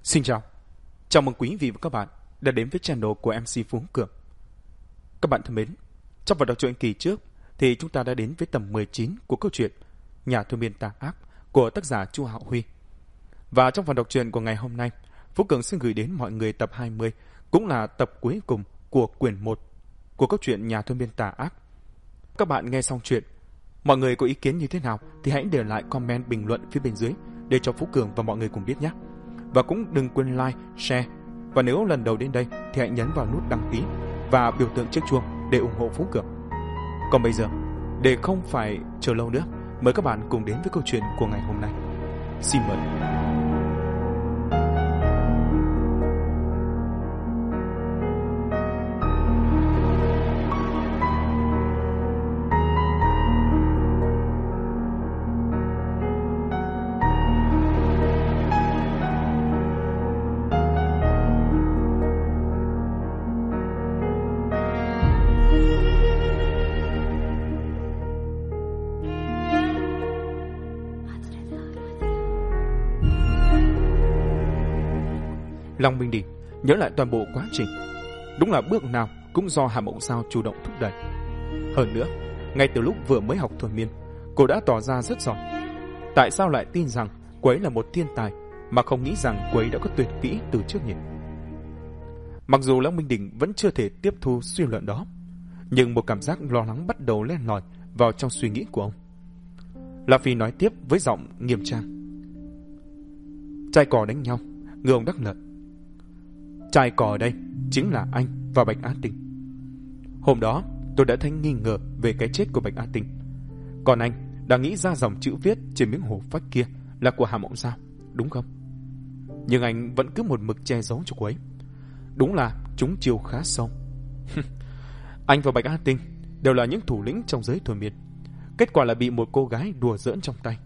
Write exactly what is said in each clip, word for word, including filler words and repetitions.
Xin chào, chào mừng quý vị và các bạn đã đến với channel của em xê Phú Cường. Các bạn thân mến, trong phần đọc truyện kỳ trước thì chúng ta đã đến với tầm mười chín của câu chuyện Nhà Thôi Miên Tà Ác của tác giả Chu Hạo Huy. Và trong phần đọc truyện của ngày hôm nay, Phú Cường xin gửi đến mọi người tập hai mươi, cũng là tập cuối cùng của quyển một của câu chuyện Nhà Thôi Miên Tà Ác. Các bạn nghe xong chuyện, mọi người có ý kiến như thế nào thì hãy để lại comment bình luận phía bên dưới để cho Phú Cường và mọi người cùng biết nhé. Và cũng đừng quên like, share. Và nếu lần đầu đến đây thì hãy nhấn vào nút đăng ký và biểu tượng chiếc chuông để ủng hộ Phú Cường. Còn bây giờ, để không phải chờ lâu nữa, mời các bạn cùng đến với câu chuyện của ngày hôm nay. Xin mời. Long Minh Đình nhớ lại toàn bộ quá trình. Đúng là bước nào cũng do Hà Mộng Giao chủ động thúc đẩy. Hơn nữa, ngay từ lúc vừa mới học thôi miên, cô đã tỏ ra rất giỏi. Tại sao lại tin rằng cô ấy là một thiên tài mà không nghĩ rằng cô ấy đã có tuyệt kỹ từ trước nhỉ? Mặc dù Long Minh Đình vẫn chưa thể tiếp thu suy luận đó, nhưng một cảm giác lo lắng bắt đầu len lỏi vào trong suy nghĩ của ông. La Phi nói tiếp với giọng nghiêm trang: Trai cò đánh nhau, người ông đắc lợi. Trai cò ở đây chính là anh và Bạch Á Tinh. Hôm đó tôi đã thấy nghi ngờ về cái chết của Bạch Á Tinh. Còn anh đã nghĩ ra dòng chữ viết trên miếng hổ phách kia là của Hà Mộng Giao, đúng không? Nhưng anh vẫn cứ một mực che giấu cho cô ấy. Đúng là chúng chiêu khá sâu. Anh và Bạch Á Tinh đều là những thủ lĩnh trong giới thôi miên. Kết quả là bị một cô gái đùa giỡn trong tay.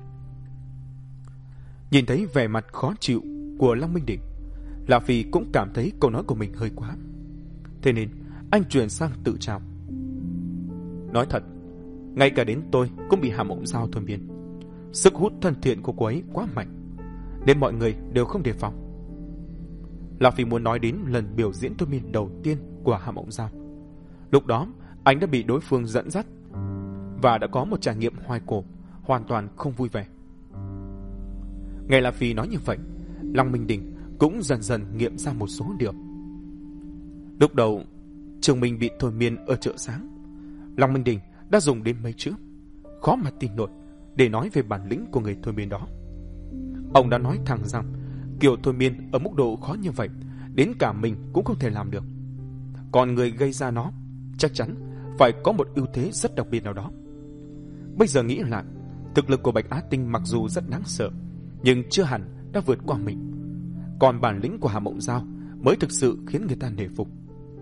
Nhìn thấy vẻ mặt khó chịu của Long Minh Đình, La Phi cũng cảm thấy câu nói của mình hơi quá. Thế nên anh chuyển sang tự trào: Nói thật, ngay cả đến tôi cũng bị Hà Mộng Giao thôi miên. Sức hút thân thiện của cô ấy quá mạnh, nên mọi người đều không đề phòng. La Phi muốn nói đến lần biểu diễn thôi miên đầu tiên của Hà Mộng Giao. Lúc đó anh đã bị đối phương dẫn dắt và đã có một trải nghiệm hoài cổ, hoàn toàn không vui vẻ. Nghe La Phi nói như vậy, Long Minh Đình cũng dần dần nghiệm ra một số điều. Lúc đầu Trường Minh bị thôi miên ở chợ sáng, Long Minh Đình đã dùng đến mấy chữ khó mà tin nổi để nói về bản lĩnh của người thôi miên đó. Ông đã nói thẳng rằng kiểu thôi miên ở mức độ khó như vậy đến cả mình cũng không thể làm được. Còn người gây ra nó chắc chắn phải có một ưu thế rất đặc biệt nào đó. Bây giờ nghĩ lại, thực lực của Bạch Á Tinh mặc dù rất đáng sợ, nhưng chưa hẳn đã vượt qua mình. Còn bản lĩnh của Hà Mộng Giao mới thực sự khiến người ta nể phục.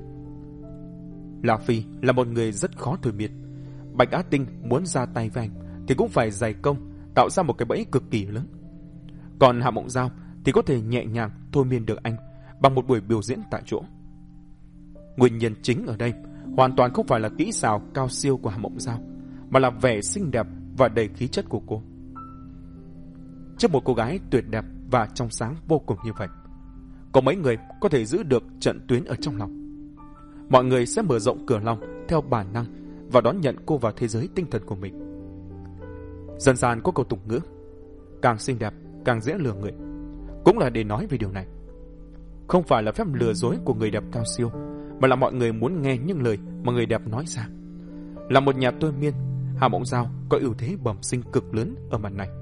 La Phi là một người rất khó thôi miên. Bạch Á Tinh muốn ra tay với anh thì cũng phải dày công tạo ra một cái bẫy cực kỳ lớn. Còn Hà Mộng Giao thì có thể nhẹ nhàng thôi miên được anh bằng một buổi biểu diễn tại chỗ. Nguyên nhân chính ở đây hoàn toàn không phải là kỹ xảo cao siêu của Hà Mộng Giao, mà là vẻ xinh đẹp và đầy khí chất của cô. Trước một cô gái tuyệt đẹp và trong sáng vô cùng như vậy, có mấy người có thể giữ được trận tuyến ở trong lòng. Mọi người sẽ mở rộng cửa lòng theo bản năng và đón nhận cô vào thế giới tinh thần của mình. Dân gian có câu tục ngữ: càng xinh đẹp càng dễ lừa người, cũng là để nói về điều này. Không phải là phép lừa dối của người đẹp cao siêu, mà là mọi người muốn nghe những lời mà người đẹp nói ra. Là một nhà thôi miên, Hà Mộng Giao có ưu thế bẩm sinh cực lớn ở mặt này.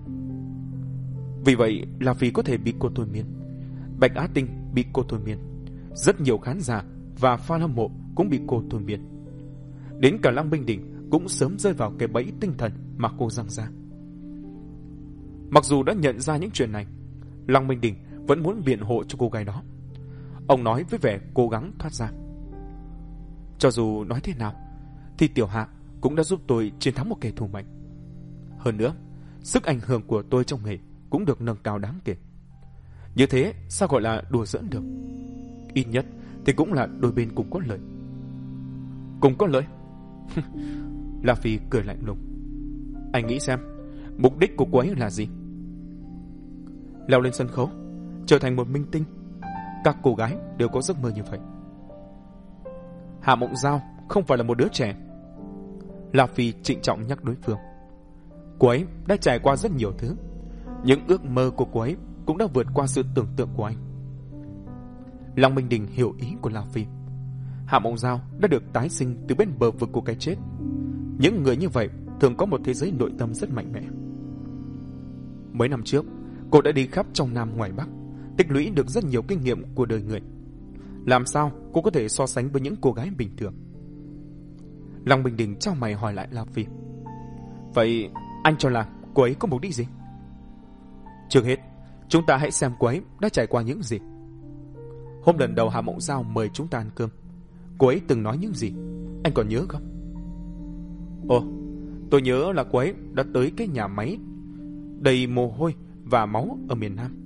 Vì vậy là vì có thể bị cô thôi miên, Bạch Á Tinh bị cô thôi miên, rất nhiều khán giả và fan hâm mộ cũng bị cô thôi miên. Đến cả Long Minh Đình cũng sớm rơi vào cái bẫy tinh thần mà cô giăng ra. Mặc dù đã nhận ra những chuyện này, Long Minh Đình vẫn muốn biện hộ cho cô gái đó. Ông nói với vẻ cố gắng thoát ra: Cho dù nói thế nào thì Tiểu Hạ cũng đã giúp tôi chiến thắng một kẻ thù mạnh. Hơn nữa, sức ảnh hưởng của tôi trong nghề cũng được nâng cao đáng kể. Như thế sao gọi là đùa giỡn được? Ít nhất thì cũng là đôi bên cùng có lợi. Cùng có lợi? La Phi cười lạnh lùng: Anh nghĩ xem, mục đích của cô ấy là gì? Leo lên sân khấu, trở thành một minh tinh. Các cô gái đều có giấc mơ như vậy. Hạ Mộng Giao không phải là một đứa trẻ. La Phi trịnh trọng nhắc đối phương. Cô ấy đã trải qua rất nhiều thứ. Những ước mơ của cô ấy cũng đã vượt qua sự tưởng tượng của anh. Lăng Minh Đình hiểu ý của La Phi. Hạ Mộng Giao đã được tái sinh từ bên bờ vực của cái chết. Những người như vậy thường có một thế giới nội tâm rất mạnh mẽ. Mấy năm trước, cô đã đi khắp trong Nam ngoài Bắc, tích lũy được rất nhiều kinh nghiệm của đời người. Làm sao cô có thể so sánh với những cô gái bình thường? Lăng Minh Đình chau mày hỏi lại La Phi. Vậy anh cho là cô ấy có mục đích gì? Trước hết, chúng ta hãy xem cô ấy đã trải qua những gì. Hôm lần đầu Hạ Mộng Giao mời chúng ta ăn cơm, cô ấy từng nói những gì? Anh còn nhớ không? Ồ, tôi nhớ là cô ấy đã tới cái nhà máy đầy mồ hôi và máu ở miền Nam.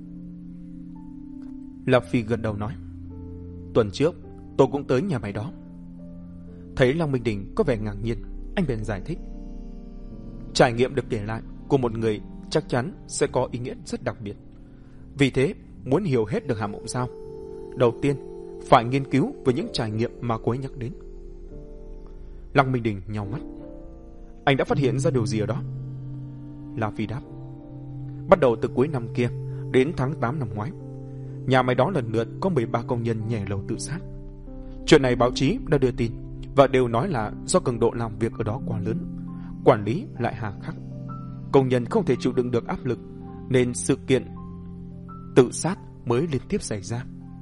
La Phi gật đầu nói. Tuần trước tôi cũng tới nhà máy đó. Thấy Lăng Minh Đình có vẻ ngạc nhiên, anh bèn giải thích. Trải nghiệm được kể lại của một người chắc chắn sẽ có ý nghĩa rất đặc biệt. Vì thế, muốn hiểu hết được Hạ Mộng Giao, đầu tiên phải nghiên cứu về những trải nghiệm mà cô ấy nhắc đến. Lăng Minh Đình nhàu mắt. Anh đã phát hiện ra điều gì ở đó? La Phi đáp. Bắt đầu từ cuối năm kia đến tháng tám năm ngoái, nhà máy đó lần lượt có mười ba công nhân nhảy lầu tự sát. Chuyện này báo chí đã đưa tin và đều nói là do cường độ làm việc ở đó quá lớn, quản lý lại hà khắc. Công nhân không thể chịu đựng được áp lực, nên sự kiện tự sát mới liên tiếp xảy ra.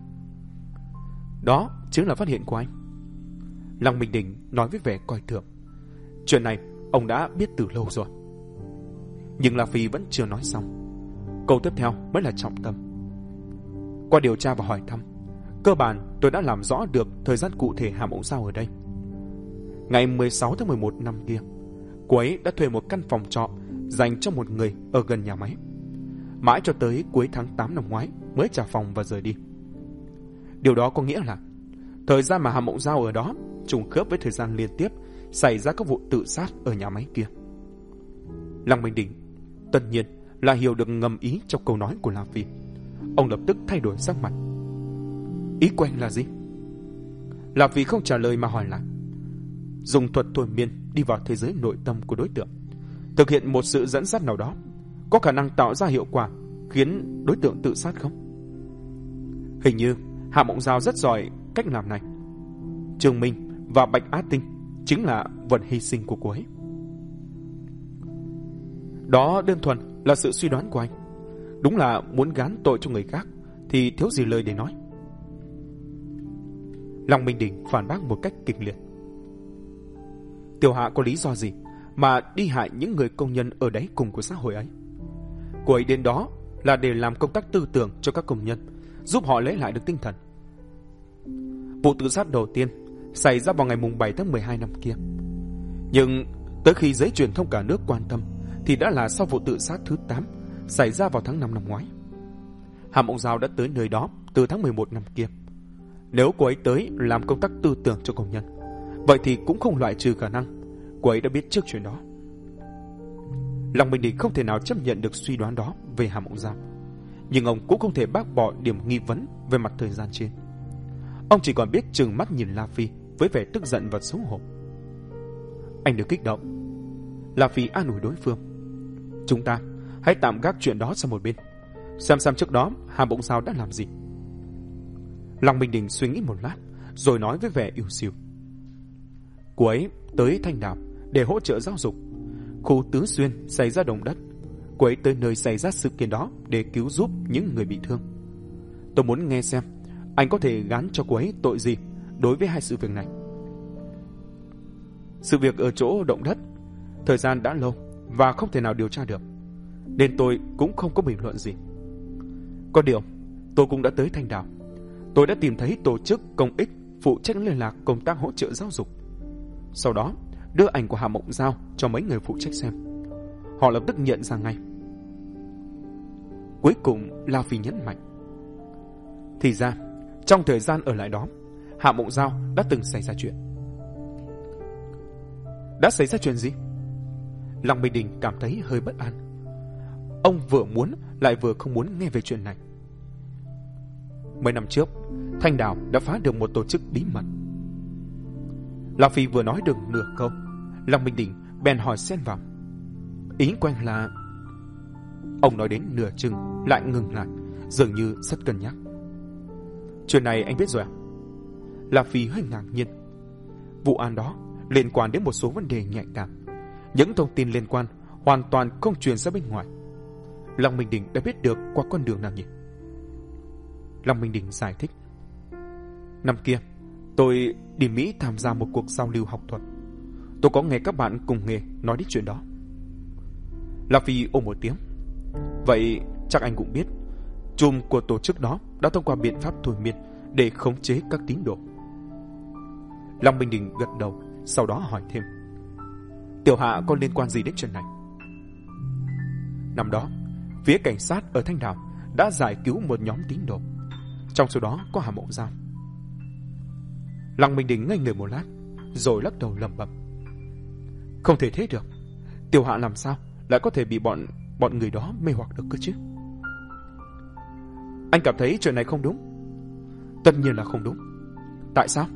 Đó chính là phát hiện của anh. Lăng Minh Đình nói với vẻ coi thường. Chuyện này ông đã biết từ lâu rồi. Nhưng La Phi vẫn chưa nói xong. Câu tiếp theo mới là trọng tâm. Qua điều tra và hỏi thăm, cơ bản tôi đã làm rõ được thời gian cụ thể Hạ Mộng Giao ở đây. Ngày mười sáu tháng mười một năm kia, cô ấy đã thuê một căn phòng trọ dành cho một người ở gần nhà máy. Mãi cho tới cuối tháng tám năm ngoái mới trả phòng và rời đi. Điều đó có nghĩa là thời gian mà Hạ Mộng Giao ở đó trùng khớp với thời gian liên tiếp xảy ra các vụ tự sát ở nhà máy kia. Lăng Minh Đình tất nhiên là hiểu được ngầm ý trong câu nói của La Phi. Ông lập tức thay đổi sắc mặt. Ý của anh là gì? La Phi không trả lời mà hỏi lại. Dùng thuật thôi miên đi vào thế giới nội tâm của đối tượng, thực hiện một sự dẫn dắt nào đó, có khả năng tạo ra hiệu quả khiến đối tượng tự sát không? Hình như Hạ Mộng Giao rất giỏi cách làm này. Trường Minh và Bạch Á Tinh chính là vật hy sinh của cô ấy. Đó đơn thuần là sự suy đoán của anh. Đúng là muốn gán tội cho người khác thì thiếu gì lời để nói. Lăng Minh Đình phản bác một cách kịch liệt. Tiểu Hạ có lý do gì mà đi hại những người công nhân ở đáy cùng của xã hội ấy? Cô ấy đến đó là để làm công tác tư tưởng cho các công nhân, giúp họ lấy lại được tinh thần. Vụ tự sát đầu tiên xảy ra vào ngày bảy tháng mười hai năm kia. Nhưng tới khi giới truyền thông cả nước quan tâm thì đã là sau vụ tự sát thứ tám xảy ra vào tháng năm năm ngoái. Hạ Mộng Giao đã tới nơi đó từ tháng mười một năm kia. Nếu cô ấy tới làm công tác tư tưởng cho công nhân, vậy thì cũng không loại trừ khả năng cô ấy đã biết trước chuyện đó. Lăng Minh Đình không thể nào chấp nhận được suy đoán đó về Hạ Mộng Giao, nhưng ông cũng không thể bác bỏ điểm nghi vấn về mặt thời gian trên. Ông chỉ còn biết trừng mắt nhìn La Phi với vẻ tức giận và xấu hổ. Anh đừng kích động. La Phi an ủi đối phương. Chúng ta hãy tạm gác chuyện đó sang một bên, xem xem trước đó Hạ Mộng Giao đã làm gì. Lăng Minh Đình suy nghĩ một lát rồi nói với vẻ ưu sìu. Cô ấy tới Thanh Đảo để hỗ trợ giáo dục. Khu Tứ Xuyên xảy ra động đất, cô ấy tới nơi xảy ra sự kiện đó để cứu giúp những người bị thương. Tôi muốn nghe xem anh có thể gán cho cô ấy tội gì đối với hai sự việc này. Sự việc ở chỗ động đất thời gian đã lâu và không thể nào điều tra được, nên tôi cũng không có bình luận gì. Có điều tôi cũng đã tới Thanh Đảo. Tôi đã tìm thấy tổ chức công ích phụ trách liên lạc công tác hỗ trợ giáo dục. Sau đó đưa ảnh của Hạ Mộng Giao cho mấy người phụ trách xem. Họ lập tức nhận ra ngay. Cuối cùng La Phi nhấn mạnh. Thì ra trong thời gian ở lại đó, Hạ Mộng Giao đã từng xảy ra chuyện. Đã xảy ra chuyện gì? Lăng Minh Đình cảm thấy hơi bất an. Ông vừa muốn lại vừa không muốn nghe về chuyện này. Mấy năm trước, Thanh Đảo đã phá được một tổ chức bí mật. Lão Phi vừa nói được nửa câu, Lăng Minh Đỉnh bèn hỏi xen vào. Ý của anh là... Ông nói đến nửa chừng lại ngừng lại, dường như rất cân nhắc. Chuyện này anh biết rồi à? Lão Phi hơi ngạc nhiên. Vụ án đó liên quan đến một số vấn đề nhạy cảm. Những thông tin liên quan hoàn toàn không truyền ra bên ngoài. Lăng Minh Đỉnh đã biết được qua con đường nào nhỉ? Lăng Minh Đỉnh giải thích. Năm kia, tôi đi Mỹ tham gia một cuộc giao lưu học thuật. Tôi có nghe các bạn cùng nghề nói đến chuyện đó. Lão Phi ồ một tiếng. Vậy chắc anh cũng biết, chùm của tổ chức đó đã thông qua biện pháp thôi miên để khống chế các tín đồ. Lăng Minh Đỉnh gật đầu, sau đó hỏi thêm. Tiểu Hạ có liên quan gì đến chuyện này? Năm đó, phía cảnh sát ở Thanh Đảo đã giải cứu một nhóm tín đồ, trong số đó có Hà Mộng Giao. Lăng Minh Đỉnh ngây người một lát, rồi lắc đầu lẩm bẩm. Không thể thế được, Tiểu Hạ làm sao lại có thể bị bọn bọn người đó mê hoặc được cơ chứ? Anh cảm thấy chuyện này không đúng? Tất nhiên là không đúng. Tại sao?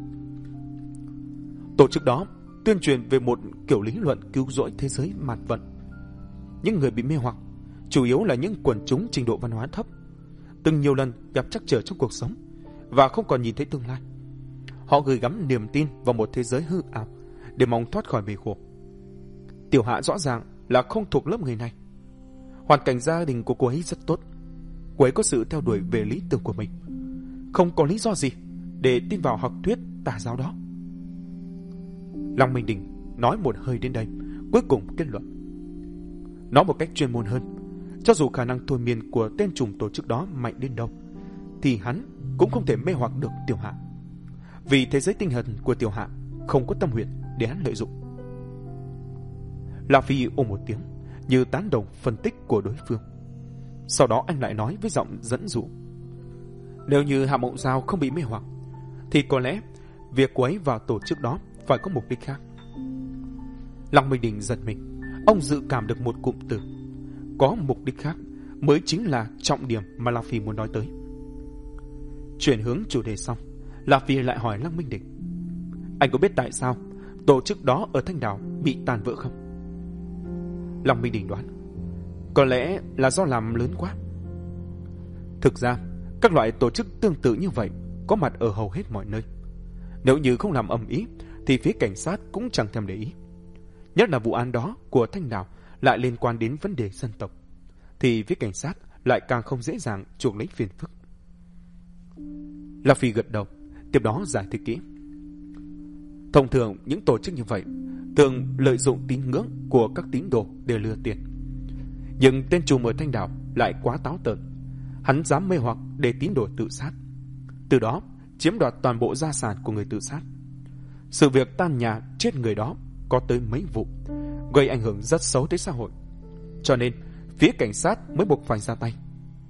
Tổ chức đó tuyên truyền về một kiểu lý luận cứu rỗi thế giới mạt vận. Những người bị mê hoặc chủ yếu là những quần chúng trình độ văn hóa thấp, từng nhiều lần gặp trắc trở trong cuộc sống và không còn nhìn thấy tương lai. Họ gửi gắm niềm tin vào một thế giới hư ảo để mong thoát khỏi bể khổ. Tiểu Hạ rõ ràng là không thuộc lớp người này. Hoàn cảnh gia đình của cô ấy rất tốt. Cô ấy có sự theo đuổi về lý tưởng của mình, không có lý do gì để tin vào học thuyết tà giáo đó. Lăng Minh Đỉnh nói một hơi đến đây, cuối cùng kết luận. Nói một cách chuyên môn hơn, cho dù khả năng thôi miên của tên trùm tổ chức đó mạnh đến đâu, thì hắn cũng không thể mê hoặc được Tiểu Hạ, vì thế giới tinh thần của Tiểu Hạ không có tâm huyết để hắn lợi dụng. La Phi ôm một tiếng, như tán đồng phân tích của đối phương. Sau đó anh lại nói với giọng dẫn dụ. Nếu như Hạ Mộng Giao không bị mê hoặc, thì có lẽ việc cô ấy vào tổ chức đó phải có mục đích khác. Lăng Minh Đỉnh giật mình. Ông dự cảm được một cụm từ có mục đích khác mới chính là trọng điểm mà La Phi muốn nói tới. Chuyển hướng chủ đề xong, La Phi lại hỏi Lăng Minh Đỉnh. Anh có biết tại sao tổ chức đó ở Thanh Đảo bị tàn vỡ không? Lăng Minh Đỉnh đoán, có lẽ là do làm lớn quá. Thực ra, các loại tổ chức tương tự như vậy có mặt ở hầu hết mọi nơi. Nếu như không làm ầm ĩ, thì phía cảnh sát cũng chẳng thèm để ý. Nhất là vụ án đó của Thanh Đảo lại liên quan đến vấn đề dân tộc, thì phía cảnh sát lại càng không dễ dàng chuộc lấy phiền phức. La Phi gật đầu, tiếp đó giải thích kỹ. Thông thường những tổ chức như vậy thường lợi dụng tín ngưỡng của các tín đồ để lừa tiền. Nhưng tên trùm ở Thanh Đảo lại quá táo tợn. Hắn dám mê hoặc để tín đồ tự sát, từ đó chiếm đoạt toàn bộ gia sản của người tự sát. Sự việc tan nhà chết người đó có tới mấy vụ, gây ảnh hưởng rất xấu tới xã hội. Cho nên phía cảnh sát mới buộc phải ra tay.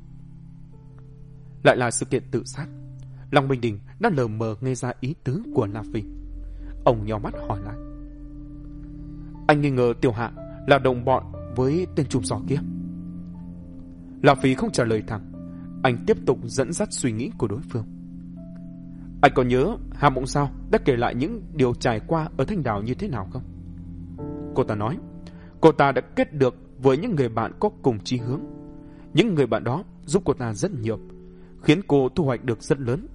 Lại là sự kiện tự sát. Lăng Minh Đỉnh đã lờ mờ nghe ra ý tứ của La Phi. Ông nhíu mắt hỏi lại. Anh nghi ngờ Tiểu Hạ là đồng bọn với tên trùm giò kia? La Phi không trả lời thẳng. Anh tiếp tục dẫn dắt suy nghĩ của đối phương. Anh có nhớ Hà Mộng Giao đã kể lại những điều trải qua ở Thanh Đảo như thế nào không? Cô ta nói, cô ta đã kết được với những người bạn có cùng chí hướng. Những người bạn đó giúp cô ta rất nhiều, khiến cô thu hoạch được rất lớn.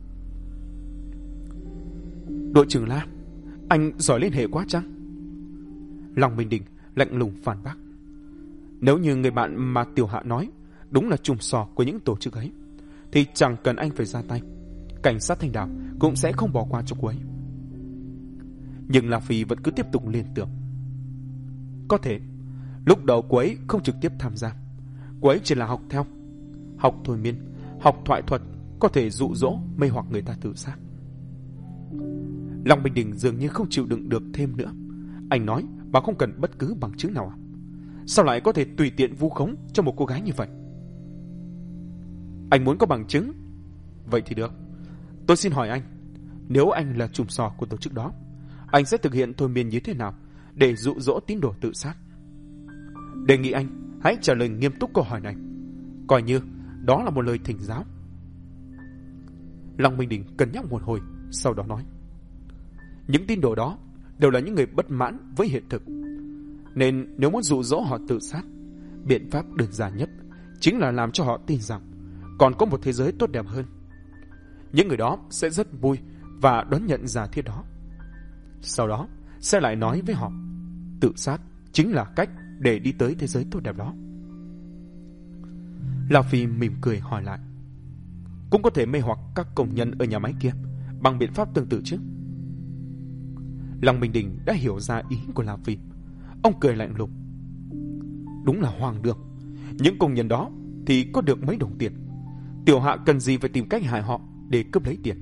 Đội trưởng La, anh giỏi liên hệ quá chăng? Lăng Minh Đỉnh lạnh lùng phản bác. Nếu như người bạn mà Tiểu Hạ nói đúng là trùm sò của những tổ chức ấy, thì chẳng cần anh phải ra tay, cảnh sát Thanh Đảo cũng sẽ không bỏ qua cho cô ấy. Nhưng La Phi vẫn cứ tiếp tục liên tưởng. Có thể lúc đầu cô ấy không trực tiếp tham gia, cô ấy chỉ là học theo, học thôi miên, học thoại thuật, có thể dụ dỗ mê hoặc người ta tự sát. Lăng Minh Đỉnh dường như không chịu đựng được thêm nữa. Anh nói bà không cần bất cứ bằng chứng nào à? Sao lại có thể tùy tiện vu khống cho một cô gái như vậy? Anh muốn có bằng chứng? Vậy thì được. Tôi xin hỏi anh, nếu anh là trùm sò của tổ chức đó, anh sẽ thực hiện thôi miên như thế nào để dụ dỗ tín đồ tự sát? Đề nghị anh hãy trả lời nghiêm túc câu hỏi này, coi như đó là một lời thỉnh giáo. Lăng Minh Đình cân nhắc một hồi, sau đó nói: những tín đồ đó đều là những người bất mãn với hiện thực, nên nếu muốn dụ dỗ họ tự sát, biện pháp đơn giản nhất chính là làm cho họ tin rằng còn có một thế giới tốt đẹp hơn. Những người đó sẽ rất vui và đón nhận giả thiết đó. Sau đó sẽ lại nói với họ tự sát chính là cách để đi tới thế giới tốt đẹp đó. Lão Phi mỉm cười hỏi lại: cũng có thể mê hoặc các công nhân ở nhà máy kia bằng biện pháp tương tự chứ? Lăng Minh Đình đã hiểu ra ý của Lão Phi. Ông cười lạnh lùng: đúng là hoang đường. Những công nhân đó thì có được mấy đồng tiền, tiểu hạ cần gì phải tìm cách hại họ để cướp lấy tiền?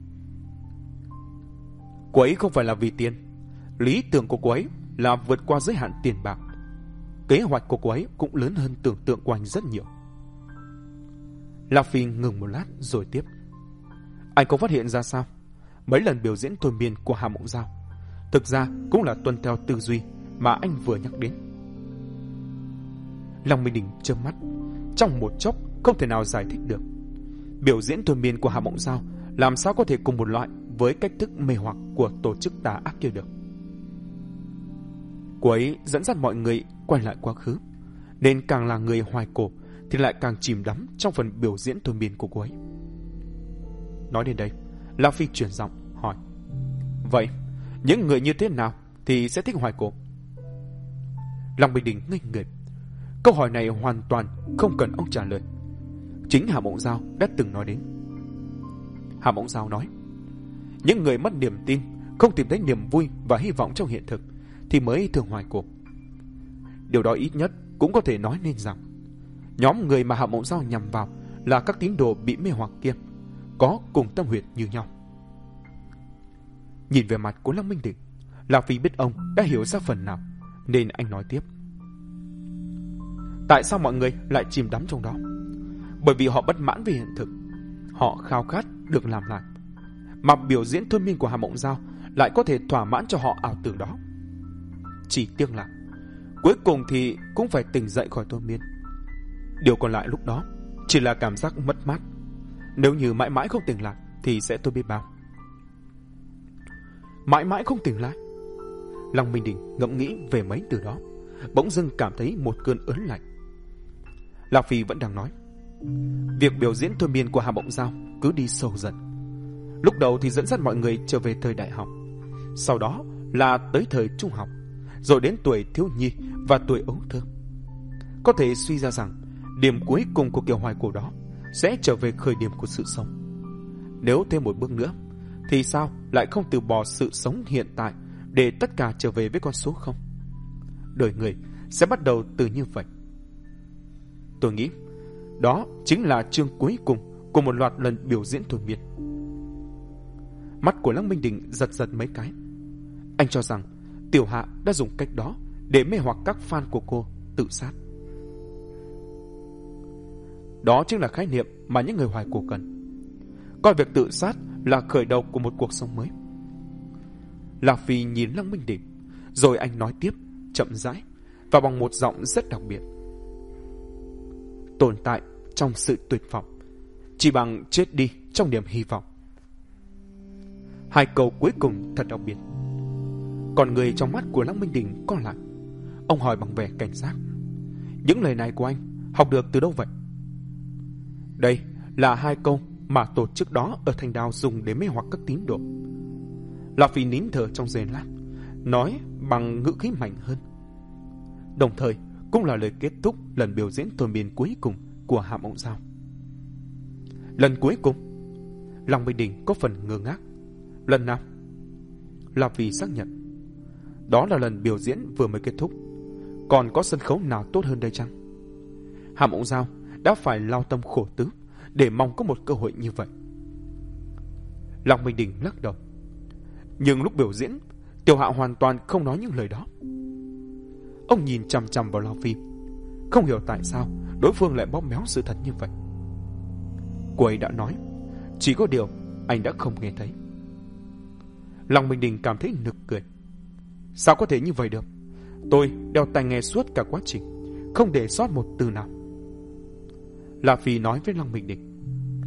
Cô ấy không phải là vì tiền. Lý tưởng của cô ấy là vượt qua giới hạn tiền bạc. Kế hoạch của cô ấy cũng lớn hơn tưởng tượng của anh rất nhiều. Lão Phi ngừng một lát rồi tiếp: anh có phát hiện ra sao? Mấy lần biểu diễn thôi miên của Hà Mộng Giao thực ra cũng là tuân theo tư duy mà anh vừa nhắc đến. Lăng Minh Đình trợn mắt, trong một chốc không thể nào giải thích được. Biểu diễn thôi miên của Hà Mộng Giao làm sao có thể cùng một loại với cách thức mê hoặc của tổ chức tà ác kia được? Cô ấy dẫn dắt mọi người quay lại quá khứ, nên càng là người hoài cổ thì lại càng chìm đắm trong phần biểu diễn thôi miên của cô ấy. Nói đến đây, Lão Phi chuyển giọng hỏi: vậy những người như thế nào thì sẽ thích hoài cổ? Lăng Bình Đình ngây người. Câu hỏi này hoàn toàn không cần ông trả lời. Chính Hà Mộng Giao đã từng nói đến. Hà Mộng Giao nói: những người mất niềm tin, không tìm thấy niềm vui và hy vọng trong hiện thực thì mới thường hoài cổ. Điều đó ít nhất cũng có thể nói nên rằng nhóm người mà Hà Mộng Giao nhằm vào là các tín đồ bị mê hoặc kia, có cùng tâm huyết như nhau. Nhìn về mặt của Lăng Minh Đình, Lão Phi biết ông đã hiểu ra phần nào, nên anh nói tiếp: tại sao mọi người lại chìm đắm trong đó? Bởi vì họ bất mãn về hiện thực, họ khao khát được làm lại, mà biểu diễn thôi miên của Hà Mộng Giao lại có thể thỏa mãn cho họ ảo tưởng đó. Chỉ tiếc là cuối cùng thì cũng phải tỉnh dậy khỏi thôi miên. Điều còn lại lúc đó chỉ là cảm giác mất mát. Nếu như mãi mãi không tỉnh lại thì sẽ tôi biết bao. Mãi mãi không tỉnh lại. Lăng Minh Đình ngẫm nghĩ về mấy từ đó, bỗng dưng cảm thấy một cơn ớn lạnh. Lão Phi vẫn đang nói: việc biểu diễn thôi miên của Hà Mộng Giao cứ đi sâu dần. Lúc đầu thì dẫn dắt mọi người trở về thời đại học, sau đó là tới thời trung học, rồi đến tuổi thiếu nhi và tuổi ấu thơ. Có thể suy ra rằng điểm cuối cùng của kiểu hoài cổ đó sẽ trở về khởi điểm của sự sống. Nếu thêm một bước nữa thì sao lại không từ bỏ sự sống hiện tại để tất cả trở về với con số không? Đời người sẽ bắt đầu từ như vậy. Tôi nghĩ đó chính là chương cuối cùng của một loạt lần biểu diễn thôi miên. Mắt của Lăng Minh Đình giật giật mấy cái. Anh cho rằng Tiểu Hạ đã dùng cách đó để mê hoặc các fan của cô tự sát. Đó chính là khái niệm mà những người hoài cổ cần, coi việc tự sát là khởi đầu của một cuộc sống mới. Lạc Phi nhìn Lăng Minh Đình, rồi anh nói tiếp chậm rãi và bằng một giọng rất đặc biệt: tồn tại trong sự tuyệt vọng chỉ bằng chết đi trong niềm hy vọng. Hai câu cuối cùng thật đặc biệt. Còn người trong mắt của Lăng Minh Đình co lại. Ông hỏi bằng vẻ cảnh giác: những lời này của anh học được từ đâu vậy? Đây là hai câu mà tổ chức đó ở Thành Đào dùng để mê hoặc các tín đồ. Lão Phi nín thở trong giây lát, nói bằng ngữ khí mạnh hơn, đồng thời cũng là lời kết thúc lần biểu diễn thôi miên cuối cùng của Hà Mộng Giao. Lần cuối cùng? Lăng Minh Đình có phần ngơ ngác. Lần nào? Lão Phi xác nhận: đó là lần biểu diễn vừa mới kết thúc. Còn có sân khấu nào tốt hơn đây chăng? Hà Mộng Giao đã phải lao tâm khổ tứ để mong có một cơ hội như vậy. Lăng Minh Đình lắc đầu. Nhưng lúc biểu diễn, Tiểu Hạ hoàn toàn không nói những lời đó. Ông nhìn chằm chằm vào Lão Phi, không hiểu tại sao đối phương lại bóp méo sự thật như vậy. Cô ấy đã nói, chỉ có điều anh đã không nghe thấy. Lăng Minh Đình cảm thấy nực cười. Sao có thể như vậy được? Tôi đeo tai nghe suốt cả quá trình, không để sót một từ nào. La Phi nói với Lăng Minh Đình: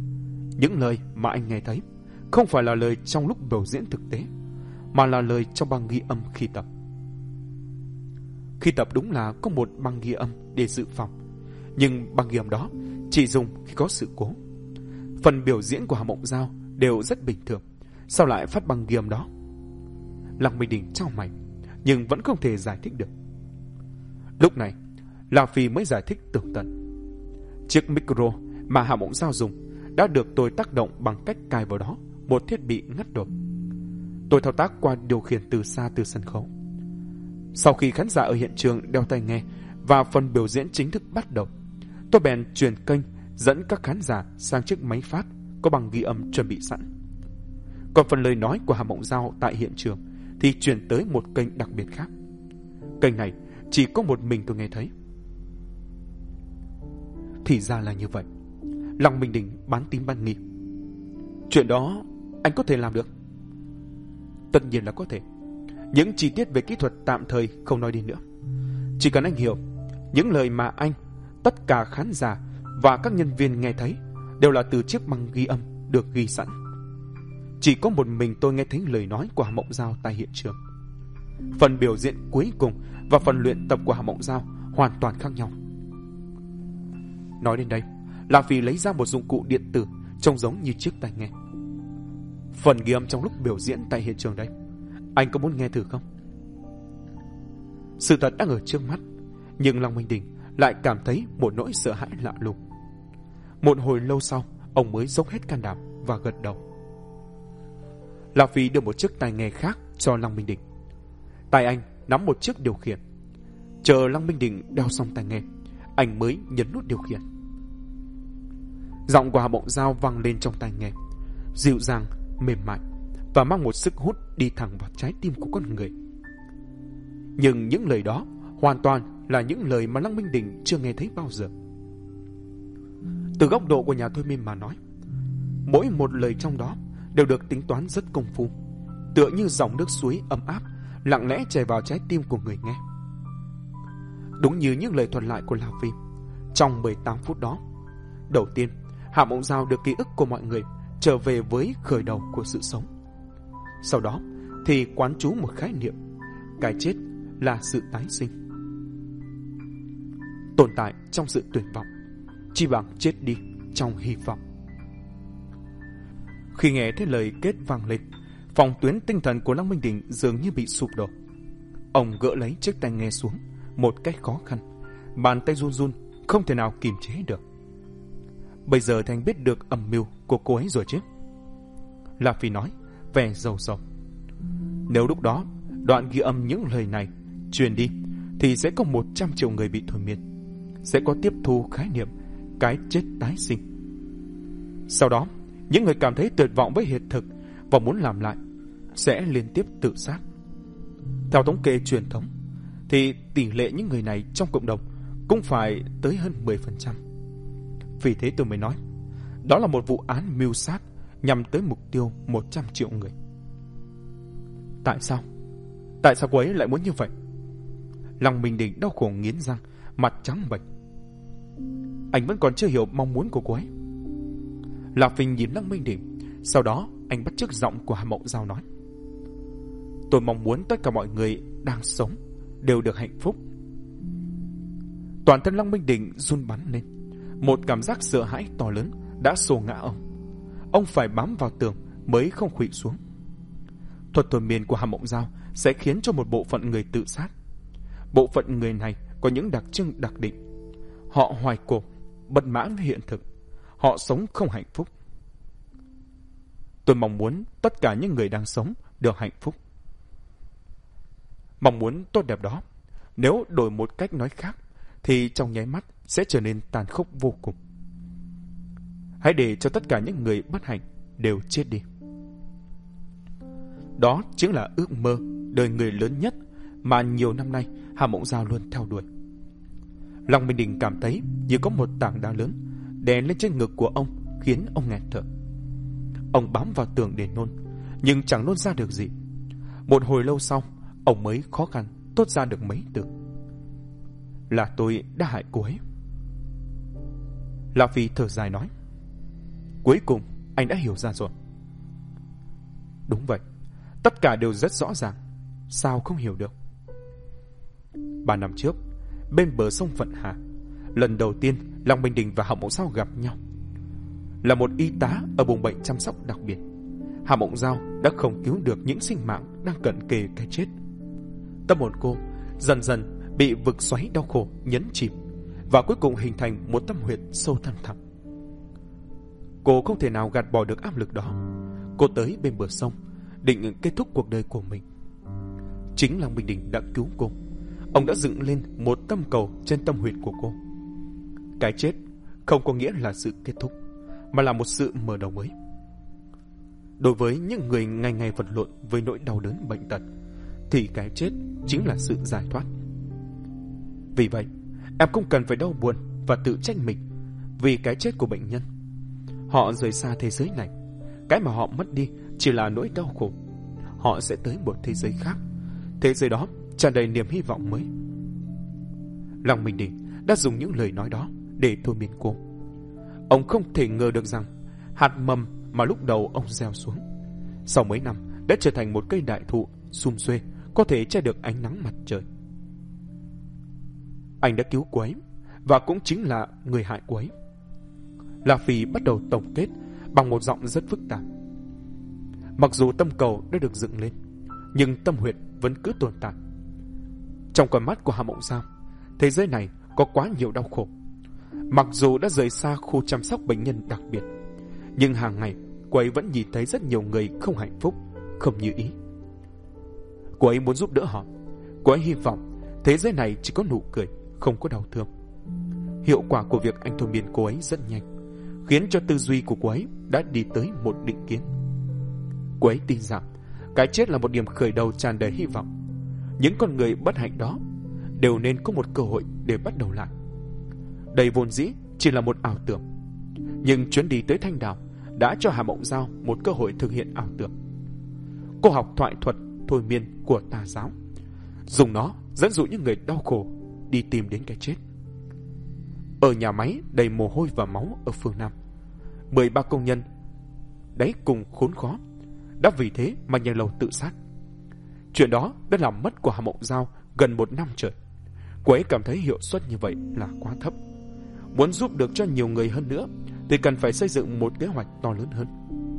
những lời mà anh nghe thấy không phải là lời trong lúc biểu diễn thực tế, mà là lời trong băng ghi âm khi tập. Khi tập đúng là có một băng ghi âm để dự phòng, nhưng băng ghi âm đó chỉ dùng khi có sự cố. Phần biểu diễn của Hà Mộng Giao đều rất bình thường, sao lại phát băng ghi âm đó? Lăng Minh Đình chau mày, nhưng vẫn không thể giải thích được. Lúc này, La Phi mới giải thích tường tận. Chiếc micro mà Hà Mộng Giao dùng đã được tôi tác động bằng cách cài vào đó một thiết bị ngắt đột. Tôi thao tác qua điều khiển từ xa từ sân khấu. Sau khi khán giả ở hiện trường đeo tai nghe và phần biểu diễn chính thức bắt đầu, tôi bèn chuyển kênh dẫn các khán giả sang chiếc máy phát có bằng ghi âm chuẩn bị sẵn. Còn phần lời nói của Hà Mộng Giao tại hiện trường thì chuyển tới một kênh đặc biệt khác. Kênh này chỉ có một mình tôi nghe thấy. Thì ra là như vậy. Lăng Minh Đình bán tín bán nghi. Chuyện đó anh có thể làm được? Tất nhiên là có thể. Những chi tiết về kỹ thuật tạm thời không nói đi nữa. Chỉ cần anh hiểu, những lời mà anh, tất cả khán giả và các nhân viên nghe thấy đều là từ chiếc băng ghi âm được ghi sẵn. Chỉ có một mình tôi nghe thấy lời nói của Hà Mộng Giao tại hiện trường. Phần biểu diễn cuối cùng và phần luyện tập của Hà Mộng Giao hoàn toàn khác nhau. Nói đến đây, La Phi lấy ra một dụng cụ điện tử trông giống như chiếc tai nghe. Phần ghi âm trong lúc biểu diễn tại hiện trường đây, anh có muốn nghe thử không? Sự thật đang ở trước mắt, nhưng Lăng Minh Đình lại cảm thấy một nỗi sợ hãi lạ lùng. Một hồi lâu sau, ông mới dốc hết can đảm và gật đầu. La Phi đưa một chiếc tai nghe khác cho Lăng Minh Đình. Tay anh nắm một chiếc điều khiển. Chờ Lăng Minh Đình đeo xong tai nghe, anh mới nhấn nút điều khiển. Giọng của Hà Mộng Giao vang lên trong tai nghe, dịu dàng, mềm mại và mang một sức hút đi thẳng vào trái tim của con người. Nhưng những lời đó hoàn toàn là những lời mà Lăng Minh Đình chưa nghe thấy bao giờ. Từ góc độ của nhà thôi miên mà nói, mỗi một lời trong đó đều được tính toán rất công phu, tựa như dòng nước suối ấm áp lặng lẽ chảy vào trái tim của người nghe. Đúng như những lời thuật lại của La Phi, trong mười tám phút đó, đầu tiên Hà Mộng Giao được ký ức của mọi người trở về với khởi đầu của sự sống. Sau đó thì quán trú một khái niệm: cái chết là sự tái sinh. Tồn tại trong sự tuyệt vọng, chi bằng chết đi trong hy vọng. Khi nghe thấy lời kết vang lên, phòng tuyến tinh thần của Lăng Minh Đình dường như bị sụp đổ. Ông gỡ lấy chiếc tai nghe xuống một cách khó khăn, bàn tay run run không thể nào kìm chế được. Bây giờ thì anh biết được âm mưu của cô ấy rồi chứ? La Phi nói, vẻ rầu rầu. Nếu lúc đó đoạn ghi âm những lời này truyền đi, thì sẽ có một trăm triệu người bị thôi miên, sẽ có tiếp thu khái niệm cái chết tái sinh. Sau đó, những người cảm thấy tuyệt vọng với hiện thực và muốn làm lại sẽ liên tiếp tự sát. Theo thống kê truyền thống, thì tỷ lệ những người này trong cộng đồng cũng phải tới hơn mười phần trăm. Vì thế tôi mới nói, đó là một vụ án mưu sát nhằm tới mục tiêu một trăm triệu người. Tại sao? Tại sao cô ấy lại muốn như vậy? Lăng Minh Đình đau khổ nghiến răng, mặt trắng bệch. Anh vẫn còn chưa hiểu mong muốn của cô ấy. La Phi nhìn Lăng Minh Đình, sau đó anh bắt chước giọng của Hà Mộng Giao nói: Tôi mong muốn tất cả mọi người đang sống đều được hạnh phúc. Toàn thân Lăng Minh Đình run bắn lên, một cảm giác sợ hãi to lớn đã xô ngã ông. Ông phải bám vào tường mới không khuỵu xuống. Thuật thôi miên của Hà Mộng Giao sẽ khiến cho một bộ phận người tự sát. Bộ phận người này có những đặc trưng đặc định. Họ hoài cổ, bất mãn với hiện thực. Họ sống không hạnh phúc. Tôi mong muốn tất cả những người đang sống đều hạnh phúc. Mong muốn tốt đẹp đó, nếu đổi một cách nói khác, thì trong nháy mắt sẽ trở nên tàn khốc vô cùng. Hãy để cho tất cả những người bất hạnh đều chết đi. Đó chính là ước mơ đời người lớn nhất mà nhiều năm nay Hà Mộng Giao luôn theo đuổi. Lăng Minh Đình cảm thấy như có một tảng đá lớn đè lên trên ngực của ông, khiến ông nghẹt thở. Ông bám vào tường để nôn, nhưng chẳng nôn ra được gì. Một hồi lâu sau, ông mới khó khăn thốt ra được mấy từ: Là tôi đã hại cô ấy. La Phi thở dài nói: Cuối cùng anh đã hiểu ra rồi. Đúng vậy, tất cả đều rất rõ ràng, sao không hiểu được. Ba năm trước, bên bờ sông Vận Hà, lần đầu tiên Long Minh Đình và Hạ Mộng Giao gặp nhau. Là một y tá ở buồng bệnh chăm sóc đặc biệt, Hạ Mộng Giao đã không cứu được những sinh mạng đang cận kề cái chết. Tâm hồn cô dần dần bị vực xoáy đau khổ nhấn chìm, và cuối cùng hình thành một tâm huyệt sâu thẳm thẳm. Cô không thể nào gạt bỏ được áp lực đó. Cô tới bên bờ sông, định kết thúc cuộc đời của mình. Chính Long Minh Đình đã cứu cô. Ông đã dựng lên một tâm cầu trên tâm huyệt của cô. Cái chết không có nghĩa là sự kết thúc, mà là một sự mở đầu mới. Đối với những người ngày ngày vật lộn với nỗi đau đớn bệnh tật, thì cái chết chính là sự giải thoát. Vì vậy, em không cần phải đau buồn và tự trách mình vì cái chết của bệnh nhân. Họ rời xa thế giới này, cái mà họ mất đi chỉ là nỗi đau khổ. Họ sẽ tới một thế giới khác, thế giới đó tràn đầy niềm hy vọng mới. Long Minh Đình đã dùng những lời nói đó để thôi miên cô. Ông không thể ngờ được rằng hạt mầm mà lúc đầu ông gieo xuống, sau mấy năm đã trở thành một cây đại thụ sum xuê, có thể che được ánh nắng mặt trời. Anh đã cứu cô ấy, và cũng chính là người hại cô ấy. La Phi bắt đầu tổng kết bằng một giọng rất phức tạp. Mặc dù tâm cầu đã được dựng lên, nhưng tâm huyệt vẫn cứ tồn tại. Trong con mắt của Hạ Mộng Giao, thế giới này có quá nhiều đau khổ. Mặc dù đã rời xa khu chăm sóc bệnh nhân đặc biệt, nhưng hàng ngày cô ấy vẫn nhìn thấy rất nhiều người không hạnh phúc, không như ý. Cô ấy muốn giúp đỡ họ. Cô ấy hy vọng thế giới này chỉ có nụ cười, không có đau thương. Hiệu quả của việc anh thôi miên cô ấy rất nhanh, khiến cho tư duy của cô ấy đã đi tới một định kiến. Cô ấy tin rằng cái chết là một điểm khởi đầu tràn đầy hy vọng. Những con người bất hạnh đó đều nên có một cơ hội để bắt đầu lại. Đây vốn dĩ chỉ là một ảo tưởng, nhưng chuyến đi tới Thanh Đảo đã cho Hạ Mộng Giao một cơ hội thực hiện ảo tưởng. Cô học thoại thuật thôi miên của tà giáo, dùng nó dẫn dụ những người đau khổ đi tìm đến cái chết. Ở nhà máy đầy mồ hôi và máu ở phương Nam, mười ba công nhân đấy cùng khốn khó đã vì thế mà nhảy lầu tự sát. Chuyện đó đã làm mất của Hạ Mộng Giao gần một năm trời. Cô ấy cảm thấy hiệu suất như vậy là quá thấp. Muốn giúp được cho nhiều người hơn nữa thì cần phải xây dựng một kế hoạch to lớn hơn.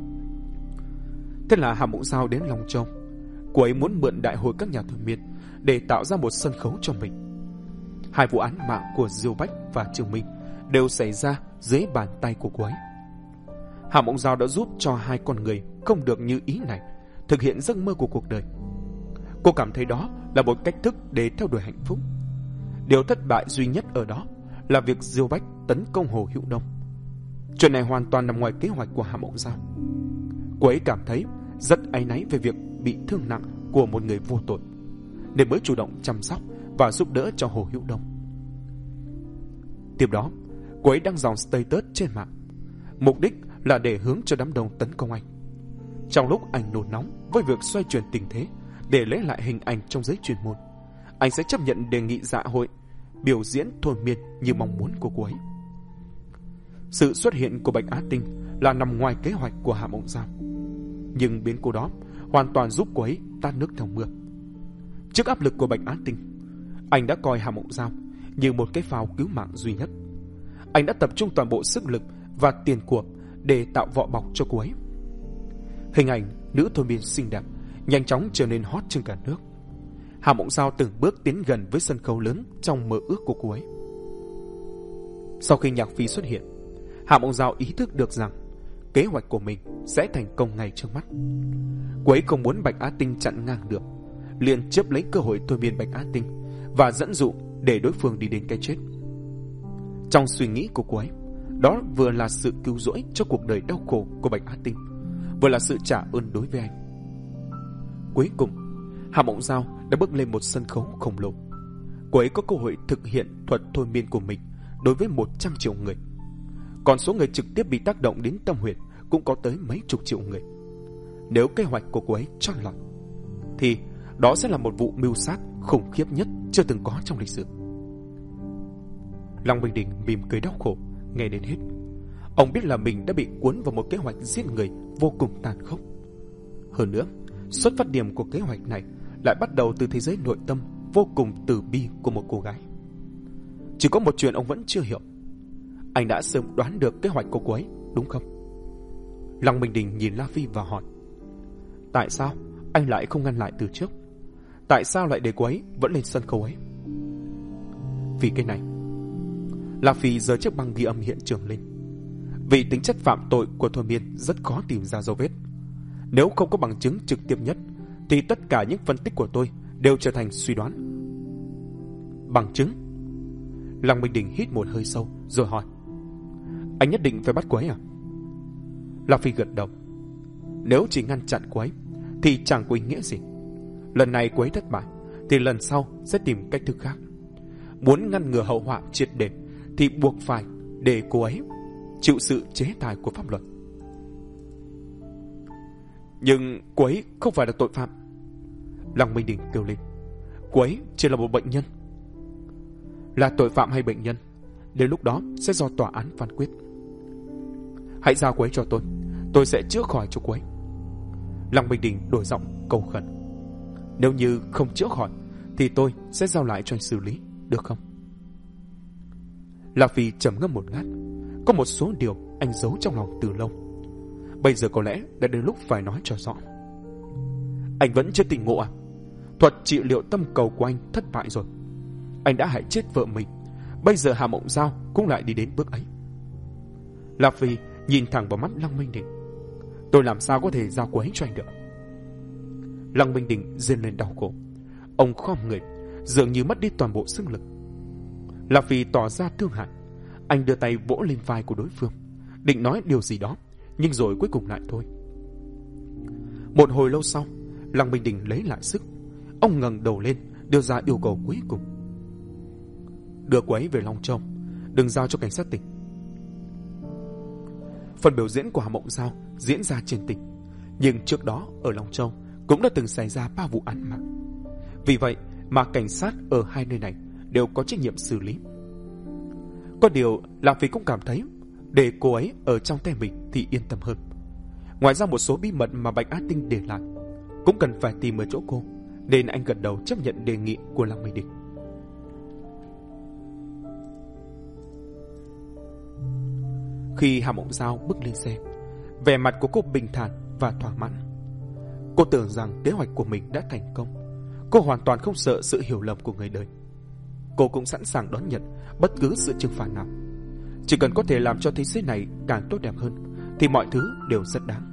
Thế là Hạ Mộng Giao đến Long Châu. Cô ấy muốn mượn đại hội các nhà thôi miên để tạo ra một sân khấu cho mình. Hai vụ án mạng của Diêu Bách và Trường Minh đều xảy ra dưới bàn tay của cô ấy. Hạ Mộng Giao đã giúp cho hai con người không được như ý này thực hiện giấc mơ của cuộc đời. Cô cảm thấy đó là một cách thức để theo đuổi hạnh phúc. Điều thất bại duy nhất ở đó là việc Diêu Bách tấn công Hồ Hữu Đông. Chuyện này hoàn toàn nằm ngoài kế hoạch của Hạ Mộng Giao. Cô ấy cảm thấy rất áy náy về việc bị thương nặng của một người vô tội, nên mới chủ động chăm sóc và giúp đỡ cho Hồ Hữu Đông. Tiếp đó, cô ấy đăng dòng status trên mạng, mục đích là để hướng cho đám đông tấn công anh. Trong lúc anh nôn nóng với việc xoay chuyển tình thế để lấy lại hình ảnh trong giới chuyên môn, anh sẽ chấp nhận đề nghị dạ hội biểu diễn thôi miên như mong muốn của cô ấy. Sự xuất hiện của Bạch Á Tinh là nằm ngoài kế hoạch của Hạ Mộng Giao, nhưng biến cố đó hoàn toàn giúp cô ấy tát nước theo mưa. Trước áp lực của Bạch Á Tinh, anh đã coi Hạ Mộng Giao như một cái phao cứu mạng duy nhất. Anh đã tập trung toàn bộ sức lực và tiền của để tạo vỏ bọc cho cô ấy. Hình ảnh nữ thôi miên xinh đẹp nhanh chóng trở nên hot trên cả nước. Hạ Mộng Giao từng bước tiến gần với sân khấu lớn trong mơ ước của cô ấy. Sau khi nhạc phi xuất hiện, Hạ Mộng Giao ý thức được rằng kế hoạch của mình sẽ thành công ngay trước mắt. Cô ấy không muốn Bạch Á Tinh chặn ngang được, liền chấp lấy cơ hội thôi miên Bạch Á Tinh và dẫn dụ để đối phương đi đến cái chết. Trong suy nghĩ của cô ấy, đó vừa là sự cứu rỗi cho cuộc đời đau khổ của Bạch Á Tinh, vừa là sự trả ơn đối với anh. Cuối cùng, Hạ Mộng Giao đã bước lên một sân khấu khổng lồ. Cô ấy có cơ hội thực hiện thuật thôi miên của mình đối với một trăm triệu người. Còn số người trực tiếp bị tác động đến tâm huyệt cũng có tới mấy chục triệu người. Nếu kế hoạch của cô ấy chót lọt, thì đó sẽ là một vụ mưu sát khủng khiếp nhất chưa từng có trong lịch sử. Long Minh Đình mỉm cười đau khổ nghe đến hết. Ông biết là mình đã bị cuốn vào một kế hoạch giết người vô cùng tàn khốc. Hơn nữa, xuất phát điểm của kế hoạch này lại bắt đầu từ thế giới nội tâm vô cùng từ bi của một cô gái. Chỉ có một chuyện ông vẫn chưa hiểu. Anh đã sớm đoán được kế hoạch của cô ấy, đúng không? Lăng Minh Đình nhìn La Phi và hỏi: tại sao anh lại không ngăn lại từ trước? Tại sao lại để cô ấy vẫn lên sân khấu ấy? Vì cái này. La Phi giơ chiếc băng ghi âm hiện trường lên. Vì tính chất phạm tội của Thôi Miên rất khó tìm ra dấu vết. Nếu không có bằng chứng trực tiếp nhất thì tất cả những phân tích của tôi đều trở thành suy đoán. Bằng chứng? Lăng Minh Đình hít một hơi sâu rồi hỏi: anh nhất định phải bắt cô ấy à? La Phi gật đầu. Nếu chỉ ngăn chặn cô ấy thì chẳng có ý nghĩa gì. Lần này cô ấy thất bại thì lần sau sẽ tìm cách thức khác. Muốn ngăn ngừa hậu họa triệt để thì buộc phải để cô ấy chịu sự chế tài của pháp luật. Nhưng cô ấy không phải là tội phạm. Lăng Minh Đình kêu lên. Cô ấy chỉ là một bệnh nhân. Là tội phạm hay bệnh nhân, đến lúc đó sẽ do tòa án phán quyết. Hãy giao cô ấy cho tôi, tôi sẽ chữa khỏi cho cô ấy. Lăng Minh Đình đổi giọng cầu khẩn. Nếu như không chữa khỏi thì tôi sẽ giao lại cho anh xử lý, được không? La Phi trầm ngâm một lát. Có một số điều anh giấu trong lòng từ lâu, bây giờ có lẽ đã đến lúc phải nói cho rõ. Anh vẫn chưa tỉnh ngộ à? Thuật trị liệu tâm cầu của anh thất bại rồi. Anh đã hại chết vợ mình. Bây giờ Hà Mộng Giao cũng lại đi đến bước ấy. La Phi nhìn thẳng vào mắt Lăng Minh Đình. Tôi làm sao có thể giao cô ấy cho anh được? Lăng Minh Đình rên lên đau khổ. Ông khom người, dường như mất đi toàn bộ sức lực. La Phi tỏ ra thương hại. Anh đưa tay vỗ lên vai của đối phương, định nói điều gì đó, nhưng rồi cuối cùng lại thôi. Một hồi lâu sau, Lăng Minh Đình lấy lại sức. Ông ngẩng đầu lên, đưa ra yêu cầu cuối cùng. Đưa cô ấy về Long Châu, đừng giao cho cảnh sát tỉnh. Phần biểu diễn của Hà Mộng Giao diễn ra trên tỉnh, nhưng trước đó ở Long Châu cũng đã từng xảy ra ba vụ án mạng. Vì vậy mà cảnh sát ở hai nơi này đều có trách nhiệm xử lý. Có điều La Phi cũng cảm thấy để cô ấy ở trong tay mình thì yên tâm hơn. Ngoài ra một số bí mật mà Bạch Á Tinh để lại cũng cần phải tìm ở chỗ cô, nên anh gật đầu chấp nhận đề nghị của Lăng Minh Đình. Khi Hà Mộng Giao bước lên xe, vẻ mặt của cô bình thản và thỏa mãn. Cô tưởng rằng kế hoạch của mình đã thành công. Cô hoàn toàn không sợ sự hiểu lầm của người đời. Cô cũng sẵn sàng đón nhận bất cứ sự trừng phạt nào. Chỉ cần có thể làm cho thế giới này càng tốt đẹp hơn thì mọi thứ đều rất đáng.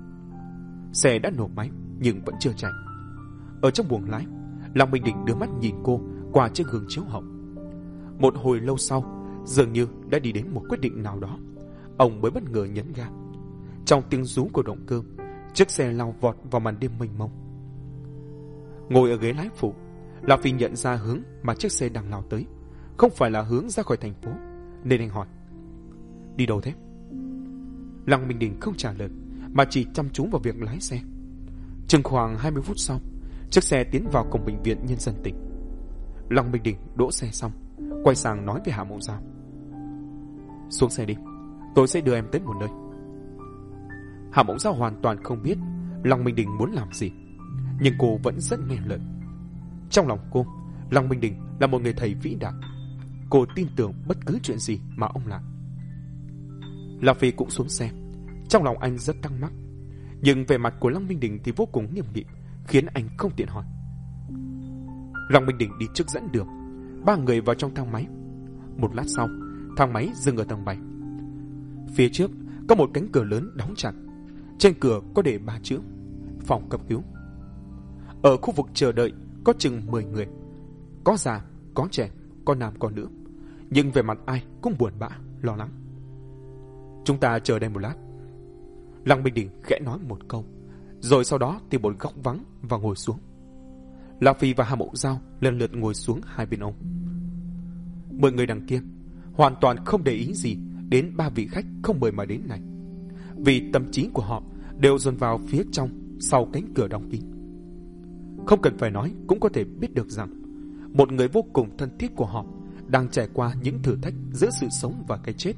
Xe đã nổ máy nhưng vẫn chưa chạy. Ở trong buồng lái, Lăng Minh Đình đưa mắt nhìn cô qua chiếc gương chiếu hậu. Một hồi lâu sau, dường như đã đi đến một quyết định nào đó, ông mới bất ngờ nhấn ga. Trong tiếng rú của động cơ, chiếc xe lao vọt vào màn đêm mênh mông. Ngồi ở ghế lái phụ, La Phi nhận ra hướng mà chiếc xe đang lao tới không phải là hướng ra khỏi thành phố, nên anh hỏi: đi đâu thế? Lăng Minh Đình không trả lời mà chỉ chăm chú vào việc lái xe. Chừng khoảng hai mươi phút sau, chiếc xe tiến vào cổng bệnh viện Nhân dân tỉnh. Lăng Minh Đình đỗ xe xong, quay sang nói với Hạ Mộng Giao: xuống xe đi, tôi sẽ đưa em tới một nơi. Hạ Mộng Giao hoàn toàn không biết Lăng Minh Đình muốn làm gì, nhưng cô vẫn rất nghe lời. Trong lòng cô, Lăng Minh Đình là một người thầy vĩ đại. Cô tin tưởng bất cứ chuyện gì mà ông làm. La Phi cũng xuống xe. Trong lòng anh rất căng mắc, nhưng về mặt của Lăng Minh Đình thì vô cùng nghiêm nghị, khiến anh không tiện hỏi. Lăng Minh Đình đi trước dẫn đường. Ba người vào trong thang máy. Một lát sau, thang máy dừng ở tầng bảy. Phía trước có một cánh cửa lớn đóng chặt. Trên cửa có để ba chữ: phòng cấp cứu. Ở khu vực chờ đợi có chừng mười người. Có già, có trẻ, có nam có nữ, nhưng về mặt ai cũng buồn bã, lo lắng. Chúng ta chờ đây một lát. Lăng Minh Đình khẽ nói một câu, rồi sau đó tìm một góc vắng và ngồi xuống. La Phi và Hà Mộng Giao lần lượt ngồi xuống hai bên ông. Mười người đằng kia hoàn toàn không để ý gì đến ba vị khách không mời mà đến này, vì tâm trí của họ đều dồn vào phía trong sau cánh cửa đóng kín. Không cần phải nói cũng có thể biết được rằng một người vô cùng thân thiết của họ đang trải qua những thử thách giữa sự sống và cái chết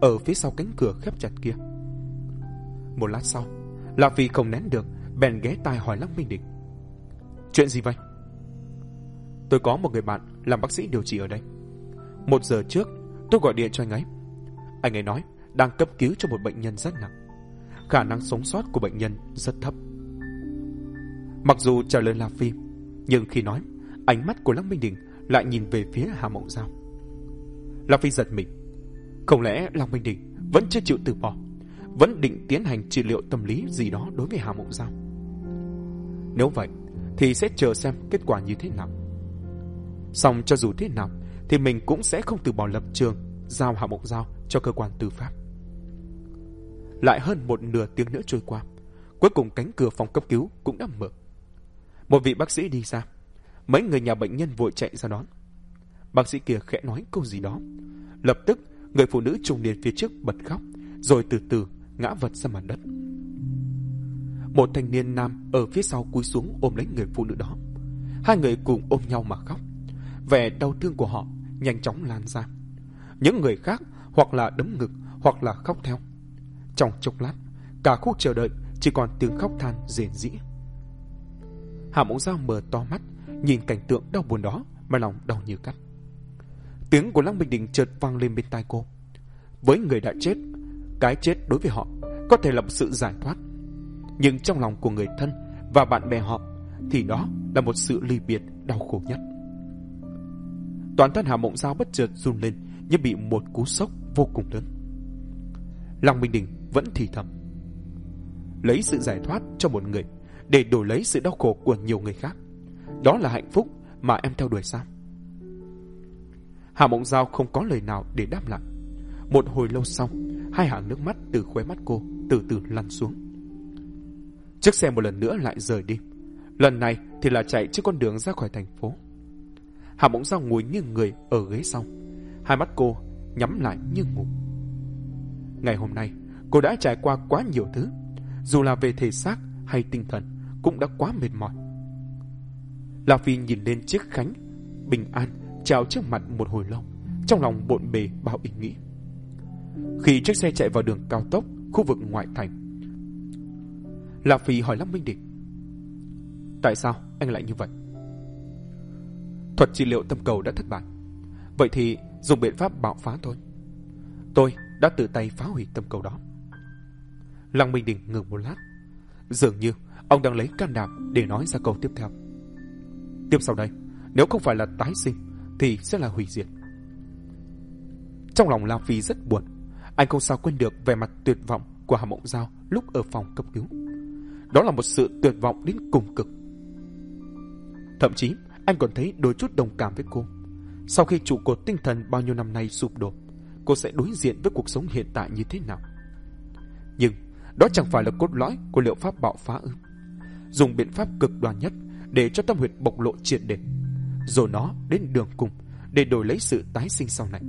ở phía sau cánh cửa khép chặt kia. Một lát sau, La Phi không nén được, bèn ghé tai hỏi Lăng Minh Đỉnh: Chuyện gì vậy? Tôi có một người bạn làm bác sĩ điều trị ở đây. Một giờ trước tôi gọi điện cho anh ấy. Anh ấy nói đang cấp cứu cho một bệnh nhân rất nặng. Khả năng sống sót của bệnh nhân rất thấp. Mặc dù trả lời La Phi, nhưng khi nói, ánh mắt của Lăng Minh Đỉnh lại nhìn về phía Hà Mộng Giao. La Phi giật mình. Không lẽ Lăng Minh Đỉnh vẫn chưa chịu từ bỏ, vẫn định tiến hành trị liệu tâm lý gì đó đối với Hà Mộng Giao? Nếu vậy thì sẽ chờ xem kết quả như thế nào. Song cho dù thế nào thì mình cũng sẽ không từ bỏ lập trường giao Hà Mộng Giao cho cơ quan tư pháp. Lại hơn một nửa tiếng nữa trôi qua, cuối cùng cánh cửa phòng cấp cứu cũng đã mở. Một vị bác sĩ đi ra. Mấy người nhà bệnh nhân vội chạy ra đón. Bác sĩ kia khẽ nói câu gì đó. Lập tức người phụ nữ trung niên phía trước bật khóc, rồi từ từ ngã vật ra mặt đất. Một thanh niên nam ở phía sau cúi xuống ôm lấy người phụ nữ đó. Hai người cùng ôm nhau mà khóc. Vẻ đau thương của họ nhanh chóng lan ra. Những người khác hoặc là đấm ngực hoặc là khóc theo. Trong chốc lát, cả khu chờ đợi chỉ còn tiếng khóc than rền rĩ. Hà Mộng Giao mở to mắt, nhìn cảnh tượng đau buồn đó mà lòng đau như cắt. Tiếng của Lăng Minh Đỉnh chợt vang lên bên tai cô. Với người đã chết, cái chết đối với họ có thể là một sự giải thoát, nhưng trong lòng của người thân và bạn bè họ thì đó là một sự ly biệt đau khổ nhất. Toàn thân Hà Mộng Giao bất chợt run lên như bị một cú sốc vô cùng lớn. Lăng Minh Đỉnh vẫn thì thầm: lấy sự giải thoát cho một người để đổi lấy sự đau khổ của nhiều người khác, đó là hạnh phúc mà em theo đuổi sao? Hà Mộng Giao không có lời nào để đáp lại. Một hồi lâu sau, hai hàng nước mắt từ khóe mắt cô từ từ lăn xuống. Chiếc xe một lần nữa lại rời đi. Lần này thì là chạy trên con đường ra khỏi thành phố. Hà Mộng Giao ngồi nghiêng người ở ghế sau, hai mắt cô nhắm lại như ngủ. Ngày hôm nay cô đã trải qua quá nhiều thứ, dù là về thể xác hay tinh thần cũng đã quá mệt mỏi. La Phi nhìn lên chiếc khánh bình an treo trước mặt một hồi lâu, trong lòng bộn bề bao ý nghĩ. Khi chiếc xe chạy vào đường cao tốc khu vực ngoại thành, La Phi hỏi Lăng Minh Đỉnh: tại sao anh lại như vậy? Thuật trị liệu tâm cầu đã thất bại, vậy thì dùng biện pháp bạo phá thôi. Tôi đã tự tay phá hủy tâm cầu đó. Lăng Minh Đỉnh ngừng một lát, dường như ông đang lấy can đảm để nói ra câu tiếp theo. Tiếp sau đây, nếu không phải là tái sinh thì sẽ là hủy diệt. Trong lòng La Phi rất buồn. Anh không sao quên được vẻ mặt tuyệt vọng của Hà Mộng Giao lúc ở phòng cấp cứu. Đó là một sự tuyệt vọng đến cùng cực. Thậm chí anh còn thấy đôi chút đồng cảm với cô. Sau khi trụ cột tinh thần bao nhiêu năm nay sụp đổ, cô sẽ đối diện với cuộc sống hiện tại như thế nào? Nhưng đó chẳng phải là cốt lõi của liệu pháp bạo phá ư? Dùng biện pháp cực đoan nhất để cho tâm huyệt bộc lộ triệt để, rồi nó đến đường cùng để đổi lấy sự tái sinh sau này.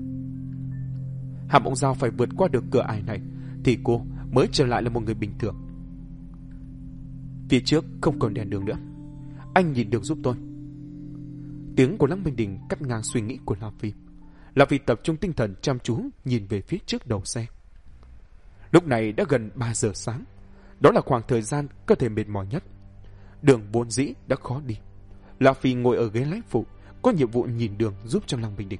Hà Mộng Giao phải vượt qua được cửa ải này thì cô mới trở lại là một người bình thường. Phía trước không còn đèn đường nữa, anh nhìn đường giúp tôi. Tiếng của Lăng Minh Đỉnh cắt ngang suy nghĩ của La Phi. La Phi tập trung tinh thần chăm chú nhìn về phía trước đầu xe. Lúc này đã gần ba giờ sáng. Đó là khoảng thời gian cơ thể mệt mỏi nhất. Đường vốn dĩ đã khó đi. La Phi ngồi ở ghế lái phụ, có nhiệm vụ nhìn đường giúp cho Lăng Minh Đỉnh.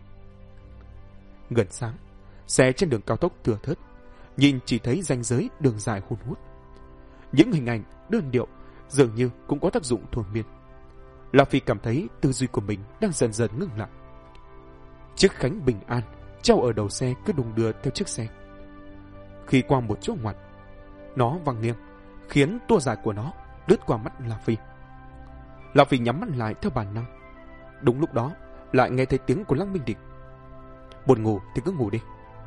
Gần sáng, xe trên đường cao tốc thưa thớt, nhìn chỉ thấy ranh giới đường dài hun hút. Những hình ảnh đơn điệu dường như cũng có tác dụng thôi miên. La Phi cảm thấy tư duy của mình đang dần dần ngưng lại. Chiếc khánh bình an treo ở đầu xe cứ đung đưa theo chiếc xe. Khi qua một chỗ ngoặt, nó văng nghiêng, khiến tua dài của nó lướt qua mắt La Phi. La Phi nhắm mắt lại theo bản năng. Đúng lúc đó lại nghe thấy tiếng của Lăng Minh Đỉnh: buồn ngủ thì cứ ngủ đi.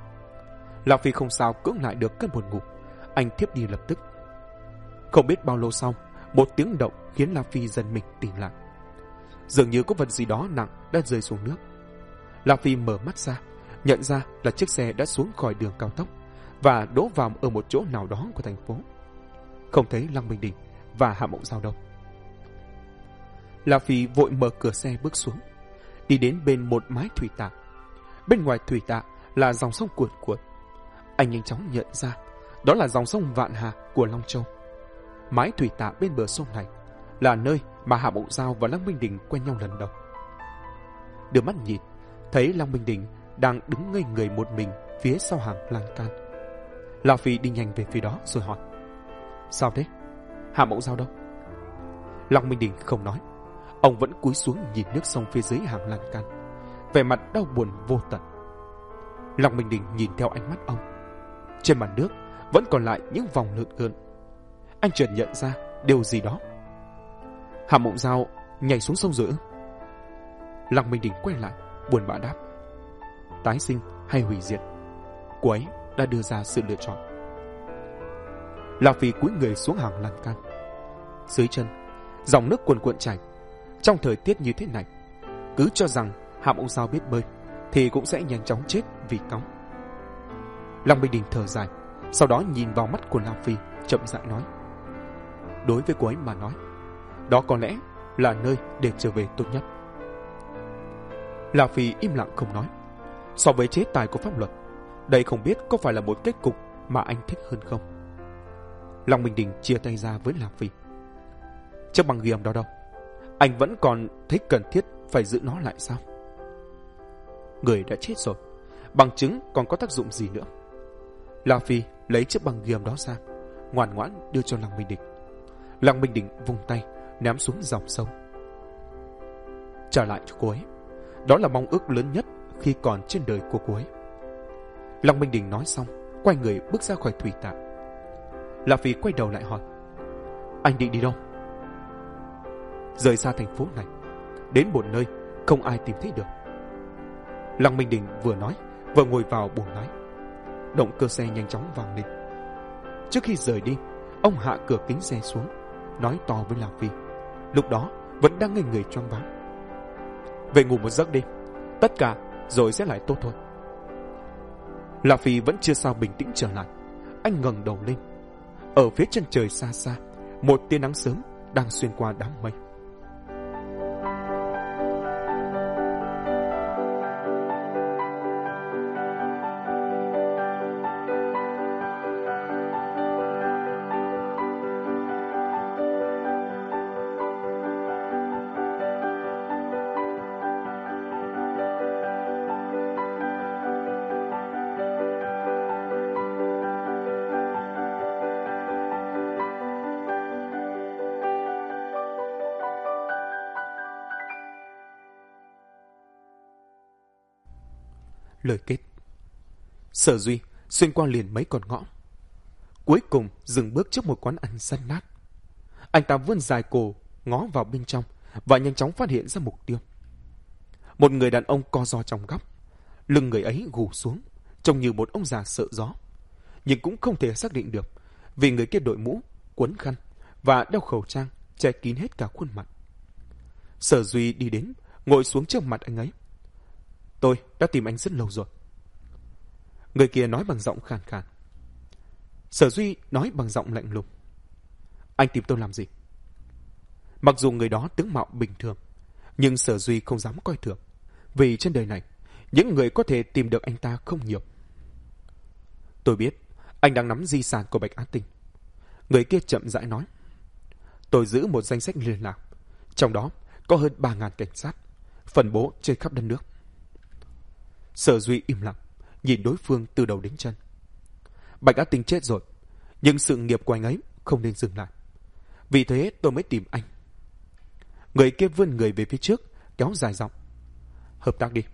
La Phi không sao cưỡng lại được cơn buồn ngủ, anh thiếp đi lập tức. Không biết bao lâu sau, một tiếng động khiến La Phi giật mình tỉnh lại. Dường như có vật gì đó nặng đã rơi xuống nước. La Phi mở mắt ra, nhận ra là chiếc xe đã xuống khỏi đường cao tốc và đỗ vào ở một chỗ nào đó của thành phố. Không thấy Lăng Minh Đỉnh và Hạ Mộng Giao đâu. La Phi vội mở cửa xe bước xuống, đi đến bên một mái thủy tạ. Bên ngoài thủy tạ là dòng sông cuồn cuộn. Anh nhanh chóng nhận ra đó là dòng sông Vạn Hà của Long Châu. Mái thủy tạ bên bờ sông này là nơi mà Hạ Mộng Giao và Lăng Minh Đình quen nhau lần đầu. Đưa mắt nhìn, thấy Lăng Minh Đình đang đứng ngây người một mình phía sau hàng lan can. La Phi đi nhanh về phía đó rồi hỏi: Sao thế? Hạ Mộng Giao đâu? Lăng Minh Đình không nói. Ông vẫn cúi xuống nhìn nước sông phía dưới hàng lan can, vẻ mặt đau buồn vô tận. Lăng Minh Đình nhìn theo ánh mắt ông. Trên mặt nước vẫn còn lại những vòng lượn gợn. Anh chợt nhận ra điều gì đó. Hạ Mộng Giao nhảy xuống sông rồi ư? Lăng Minh Đình quay lại, buồn bã đáp: Tái sinh hay hủy diệt, cô ấy đã đưa ra sự lựa chọn. La Phi cúi người xuống hàng lan can. Dưới chân, dòng nước cuồn cuộn chảy. Trong thời tiết như thế này, cứ cho rằng Hạ Mộng Giao biết bơi thì cũng sẽ nhanh chóng chết vì cóng. Lăng Minh Đình thở dài, sau đó nhìn vào mắt của La Phi, chậm rãi nói: Đối với cô ấy mà nói, đó có lẽ là nơi để trở về tốt nhất. La Phi im lặng không nói. So với chế tài của pháp luật, đây không biết có phải là một kết cục mà anh thích hơn không. Lăng Minh Đình chia tay ra với La Phi. Chiếc băng ghi âm đó đâu? Anh vẫn còn thấy cần thiết phải giữ nó lại sao? Người đã chết rồi, bằng chứng còn có tác dụng gì nữa? La Phi lấy chiếc băng ghi âm đó ra, ngoan ngoãn đưa cho Lăng Minh Đình. Lăng Minh Đình vung tay ném xuống dòng sông. Trả lại cho cô ấy, đó là mong ước lớn nhất khi còn trên đời của cô ấy. Lăng Minh Đình nói xong, quay người bước ra khỏi thủy tạ. La Phi quay đầu lại hỏi: Anh định đi đâu? Rời xa thành phố này, đến một nơi không ai tìm thấy được. Lăng Minh Đình vừa nói vừa ngồi vào buồng lái. Động cơ xe nhanh chóng vang lên. Trước khi rời đi, ông hạ cửa kính xe xuống, nói to với La Phi, lúc đó vẫn đang ngây người choáng váng: Về ngủ một giấc đi, tất cả rồi sẽ lại tốt thôi. La Phi vẫn chưa sao bình tĩnh trở lại. Anh ngẩng đầu lên. Ở phía chân trời xa xa, một tia nắng sớm đang xuyên qua đám mây. Lời kết. Sở Duy xuyên qua liền mấy con ngõ, cuối cùng dừng bước trước một quán ăn rách nát. Anh ta vươn dài cổ ngó vào bên trong và nhanh chóng phát hiện ra mục tiêu. Một người đàn ông co ro trong góc, lưng người ấy gù xuống, trông như một ông già sợ gió, nhưng cũng không thể xác định được vì người kia đội mũ, quấn khăn và đeo khẩu trang che kín hết cả khuôn mặt. Sở Duy đi đến, ngồi xuống trước mặt anh ấy. Tôi đã tìm anh rất lâu rồi. Người kia nói bằng giọng khàn khàn. Sở Duy nói bằng giọng lạnh lùng. Anh tìm tôi làm gì? Mặc dù người đó tướng mạo bình thường, nhưng Sở Duy không dám coi thường, vì trên đời này, những người có thể tìm được anh ta không nhiều. Tôi biết anh đang nắm di sản của Bạch Á Tinh. Người kia chậm rãi nói. Tôi giữ một danh sách liên lạc, trong đó có hơn ba ngàn cảnh sát, phân bố trên khắp đất nước. Sở Duy im lặng, nhìn đối phương từ đầu đến chân. Bạch Á Tinh chết rồi, nhưng sự nghiệp của anh ấy không nên dừng lại. Vì thế tôi mới tìm anh. Người kia vươn người về phía trước, kéo dài giọng. Hợp tác đi.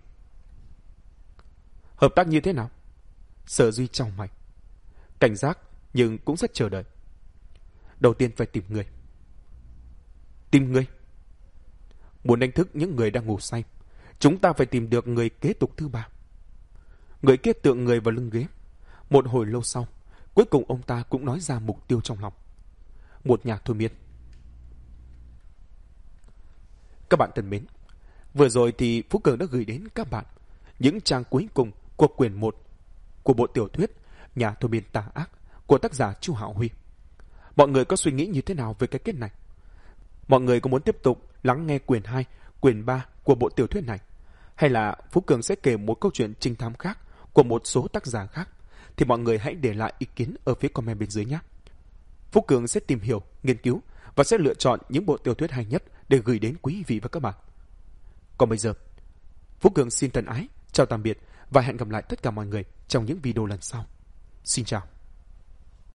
Hợp tác như thế nào? Sở Duy chau mày. Cảnh giác, nhưng cũng rất chờ đợi. Đầu tiên phải tìm người. Tìm người? Muốn đánh thức những người đang ngủ say, chúng ta phải tìm được người kế tục thứ ba. Người kia tựa người vào lưng ghế. Một hồi lâu sau, cuối cùng ông ta cũng nói ra mục tiêu trong lòng. Một nhà thôi miên. Các bạn thân mến, vừa rồi thì Phú Cường đã gửi đến các bạn những trang cuối cùng của quyển một của bộ tiểu thuyết Nhà thôi miên tà ác của tác giả Chu Hạo Huy. Mọi người có suy nghĩ như thế nào về cái kết này? Mọi người có muốn tiếp tục lắng nghe quyển hai, quyển ba của bộ tiểu thuyết này? Hay là Phú Cường sẽ kể một câu chuyện trinh thám khác của một số tác giả khác, thì mọi người hãy để lại ý kiến ở phía comment bên dưới nhé. Phú Cường sẽ tìm hiểu, nghiên cứu và sẽ lựa chọn những bộ tiểu thuyết hay nhất để gửi đến quý vị và các bạn. Còn bây giờ, Phú Cường xin thân ái, chào tạm biệt và hẹn gặp lại tất cả mọi người trong những video lần sau. Xin chào.